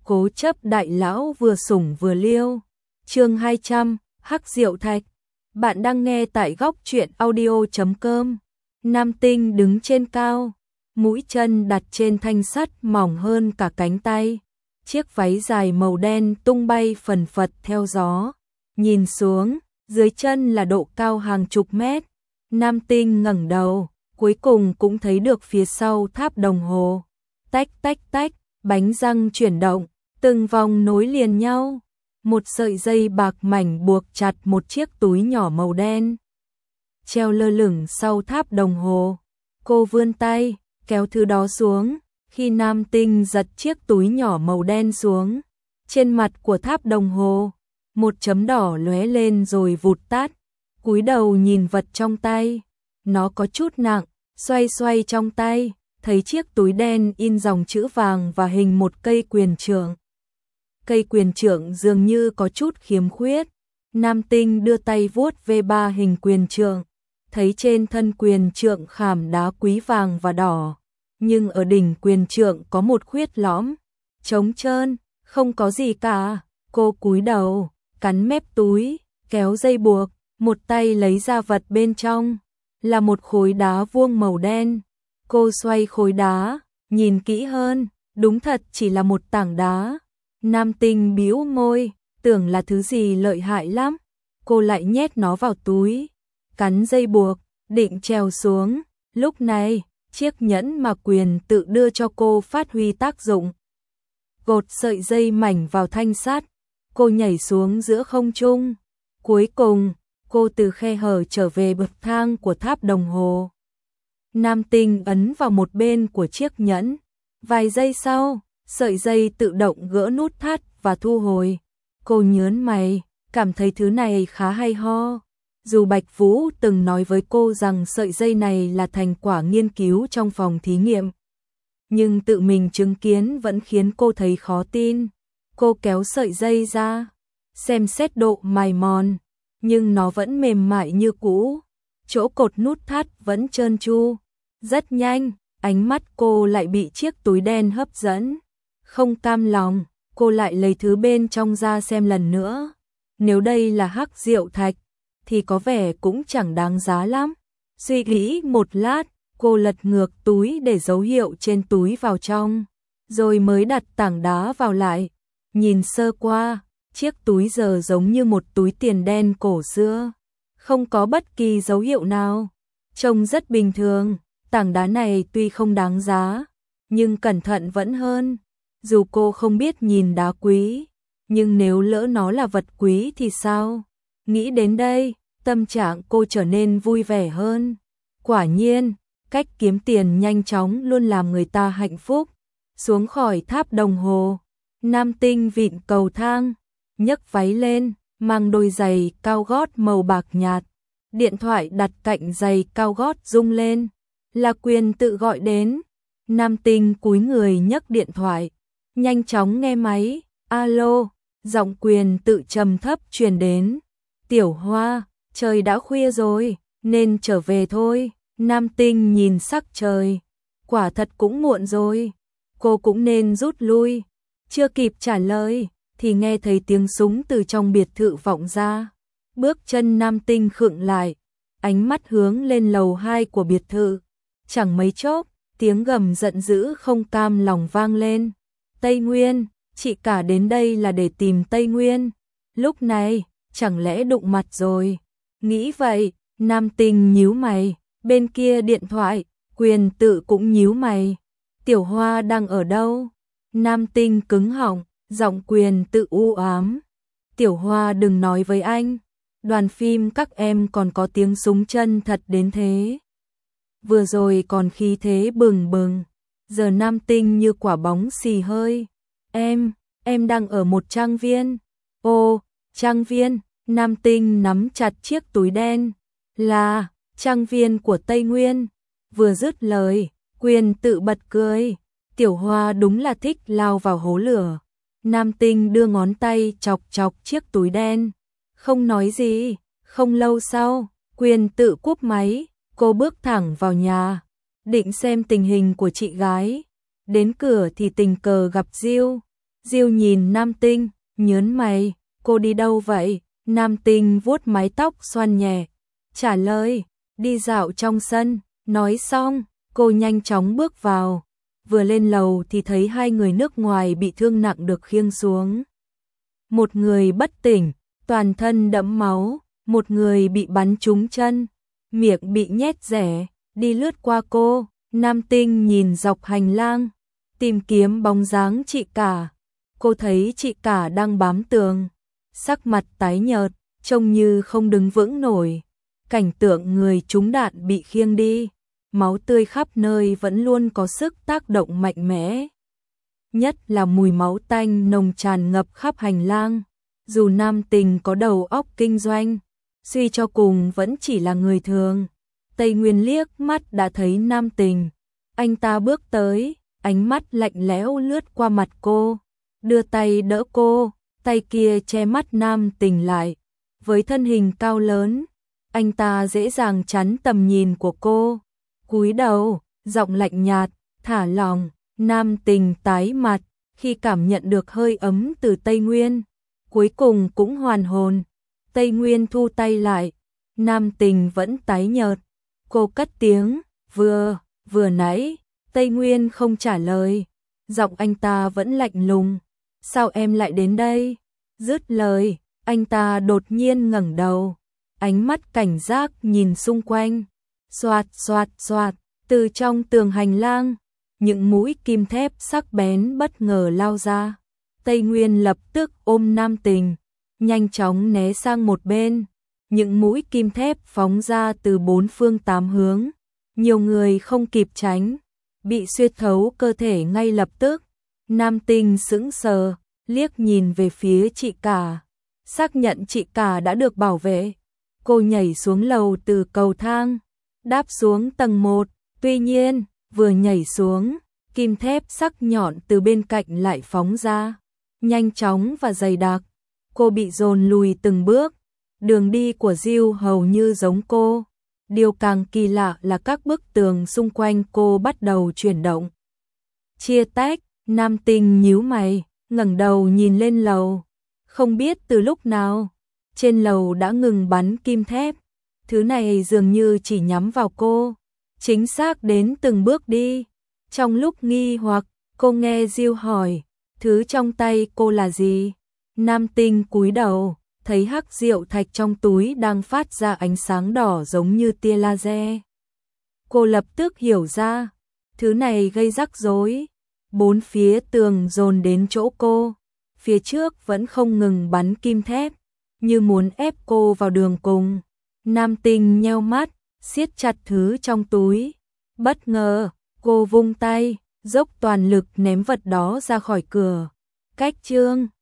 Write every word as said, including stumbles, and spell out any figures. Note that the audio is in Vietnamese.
cố chấp đại lão vừa sủng vừa liêu. Chương hai trăm, Hắc Diệu Thạch. Bạn đang nghe tại góc truyện audio chấm com. Nam Tinh đứng trên cao, mũi chân đặt trên thanh sắt mỏng hơn cả cánh tay. Chiếc váy dài màu đen tung bay phần phật theo gió. Nhìn xuống, dưới chân là độ cao hàng chục mét. Nam Tinh ngẩng đầu, cuối cùng cũng thấy được phía sau tháp đồng hồ. Tách tách tách, bánh răng chuyển động, từng vòng nối liền nhau. Một sợi dây bạc mảnh buộc chặt một chiếc túi nhỏ màu đen, treo lơ lửng sau tháp đồng hồ. Cô vươn tay, kéo thứ đó xuống. Khi Nam Tinh giật chiếc túi nhỏ màu đen xuống, trên mặt của tháp đồng hồ, một chấm đỏ lóe lên rồi vụt tắt. Cúi đầu nhìn vật trong tay, nó có chút nặng, xoay xoay trong tay, thấy chiếc túi đen in dòng chữ vàng và hình một cây quyền trượng. Cây quyền trượng dường như có chút khiếm khuyết. Nam Tinh đưa tay vuốt về ba hình quyền trượng, thấy trên thân quyền trượng khảm đá quý vàng và đỏ, nhưng ở đỉnh quyền trượng có một khuyết lõm, trống trơn, không có gì cả. Cô cúi đầu, cắn mép túi, kéo dây buộc, một tay lấy ra vật bên trong, là một khối đá vuông màu đen. Cô xoay khối đá, nhìn kỹ hơn, đúng thật chỉ là một tảng đá. Nam Tinh bĩu môi, tưởng là thứ gì lợi hại lắm. Cô lại nhét nó vào túi, cắn dây buộc, định trèo xuống. Lúc này, chiếc nhẫn mà quyền tự đưa cho cô phát huy tác dụng. Gột sợi dây mảnh vào thanh sắt, cô nhảy xuống giữa không trung. Cuối cùng, cô từ khe hở trở về bậc thang của tháp đồng hồ. Nam Tinh ấn vào một bên của chiếc nhẫn. Vài giây sau, sợi dây tự động gỡ nút thắt và thu hồi. Cô nhớn mày, cảm thấy thứ này khá hay ho. Dù Bạch Vũ từng nói với cô rằng sợi dây này là thành quả nghiên cứu trong phòng thí nghiệm, nhưng tự mình chứng kiến vẫn khiến cô thấy khó tin. Cô kéo sợi dây ra, xem xét độ mài mòn, nhưng nó vẫn mềm mại như cũ. Chỗ cột nút thắt vẫn trơn tru. Rất nhanh, ánh mắt cô lại bị chiếc túi đen hấp dẫn. Không cam lòng, cô lại lấy thứ bên trong ra xem lần nữa. Nếu đây là Hắc Diệu Thạch, thì có vẻ cũng chẳng đáng giá lắm. Suy nghĩ một lát, cô lật ngược túi để dấu hiệu trên túi vào trong, rồi mới đặt tảng đá vào lại. Nhìn sơ qua, chiếc túi giờ giống như một túi tiền đen cổ xưa, không có bất kỳ dấu hiệu nào, trông rất bình thường. Tảng đá này tuy không đáng giá, nhưng cẩn thận vẫn hơn. Dù cô không biết nhìn đá quý, nhưng nếu lỡ nó là vật quý thì sao? Nghĩ đến đây, tâm trạng cô trở nên vui vẻ hơn. Quả nhiên, cách kiếm tiền nhanh chóng luôn làm người ta hạnh phúc. Xuống khỏi tháp đồng hồ, Nam Tinh vịn cầu thang, nhấc váy lên, mang đôi giày cao gót màu bạc nhạt. Điện thoại đặt cạnh giày cao gót rung lên, là Quyền tự gọi đến. Nam Tinh cúi người nhấc điện thoại, nhanh chóng nghe máy. Alo, giọng Quyền tự trầm thấp truyền đến. Tiểu Hoa, trời đã khuya rồi, nên trở về thôi. Nam Tinh nhìn sắc trời, quả thật cũng muộn rồi, cô cũng nên rút lui. Chưa kịp trả lời, thì nghe thấy tiếng súng từ trong biệt thự vọng ra. Bước chân Nam Tinh khựng lại, ánh mắt hướng lên lầu hai của biệt thự. Chẳng mấy chốc, tiếng gầm giận dữ không cam lòng vang lên. Tây Nguyên, chị cả đến đây là để tìm Tây Nguyên. Lúc này, chẳng lẽ đụng mặt rồi? Nghĩ vậy, Nam Tinh nhíu mày. Bên kia điện thoại, Quyền tự cũng nhíu mày. Tiểu Hoa đang ở đâu? Nam Tinh cứng họng, giọng Quyền tự u ám. Tiểu Hoa đừng nói với anh, đoàn phim các em còn có tiếng súng chân thật đến thế. Vừa rồi còn khí thế bừng bừng, giờ Nam Tinh như quả bóng xì hơi. Em, em đang ở một trang viên. Ô, trang viên. Nam Tinh nắm chặt chiếc túi đen. Là trang viên của Tây Nguyên. Vừa dứt lời, Quyền tự bật cười. Tiểu Hoa đúng là thích lao vào hố lửa. Nam Tinh đưa ngón tay chọc chọc chiếc túi đen, không nói gì. Không lâu sau, Quyền tự cúp máy. Cô bước thẳng vào nhà, định xem tình hình của chị gái. Đến cửa thì tình cờ gặp Diêu. Diêu nhìn Nam Tinh, nhớn mày, cô đi đâu vậy? Nam Tinh vuốt mái tóc xoăn nhẹ, trả lời, đi dạo trong sân. Nói xong, cô nhanh chóng bước vào. Vừa lên lầu thì thấy hai người nước ngoài bị thương nặng được khiêng xuống. Một người bất tỉnh, toàn thân đẫm máu, một người bị bắn trúng chân, miệng bị nhét rẻ, đi lướt qua cô. Nam Tinh nhìn dọc hành lang, tìm kiếm bóng dáng chị cả. Cô thấy chị cả đang bám tường, sắc mặt tái nhợt, trông như không đứng vững nổi. Cảnh tượng người trúng đạn bị khiêng đi, máu tươi khắp nơi vẫn luôn có sức tác động mạnh mẽ. Nhất là mùi máu tanh nồng tràn ngập khắp hành lang. Dù Nam Tinh có đầu óc kinh doanh, suy cho cùng vẫn chỉ là người thường. Tây Nguyên liếc mắt đã thấy Nam Tinh. Anh ta bước tới, ánh mắt lạnh lẽo lướt qua mặt cô, đưa tay đỡ cô, tay kia che mắt Nam Tinh lại. Với thân hình cao lớn, anh ta dễ dàng chắn tầm nhìn của cô. Cúi đầu, giọng lạnh nhạt, thả lỏng. Nam Tinh tái mặt khi cảm nhận được hơi ấm từ Tây Nguyên, cuối cùng cũng hoàn hồn. Tây Nguyên thu tay lại, Nam Tinh vẫn tái nhợt. Cô cất tiếng, vừa, vừa nãy, Tây Nguyên không trả lời, giọng anh ta vẫn lạnh lùng. Sao em lại đến đây? Dứt lời, anh ta đột nhiên ngẩng đầu, ánh mắt cảnh giác nhìn xung quanh. Xoạt xoạt xoạt, từ trong tường hành lang, những mũi kim thép sắc bén bất ngờ lao ra. Tây Nguyên lập tức ôm Nam Tinh, nhanh chóng né sang một bên. Những mũi kim thép phóng ra từ bốn phương tám hướng, nhiều người không kịp tránh, bị xuyên thấu cơ thể ngay lập tức. Nam Tinh sững sờ, liếc nhìn về phía chị cả, xác nhận chị cả đã được bảo vệ. Cô nhảy xuống lầu từ cầu thang, đáp xuống tầng một. Tuy nhiên, vừa nhảy xuống, kim thép sắc nhọn từ bên cạnh lại phóng ra, nhanh chóng và dày đặc. Cô bị dồn lùi từng bước. Đường đi của Diêu hầu như giống cô. Điều càng kỳ lạ là các bức tường xung quanh cô bắt đầu chuyển động, chia tách. Nam Tinh nhíu mày, ngẩng đầu nhìn lên lầu. Không biết từ lúc nào, trên lầu đã ngừng bắn kim thép. Thứ này dường như chỉ nhắm vào cô, chính xác đến từng bước đi. Trong lúc nghi hoặc, cô nghe Diêu hỏi, thứ trong tay cô là gì? Nam Tinh cúi đầu, thấy hắc diệu thạch trong túi đang phát ra ánh sáng đỏ giống như tia laser. Cô lập tức hiểu ra, thứ này gây rắc rối. Bốn phía tường dồn đến chỗ cô, phía trước vẫn không ngừng bắn kim thép, như muốn ép cô vào đường cùng. Nam Tinh nheo mắt, siết chặt thứ trong túi. Bất ngờ, cô vung tay, dốc toàn lực ném vật đó ra khỏi cửa. Cách chương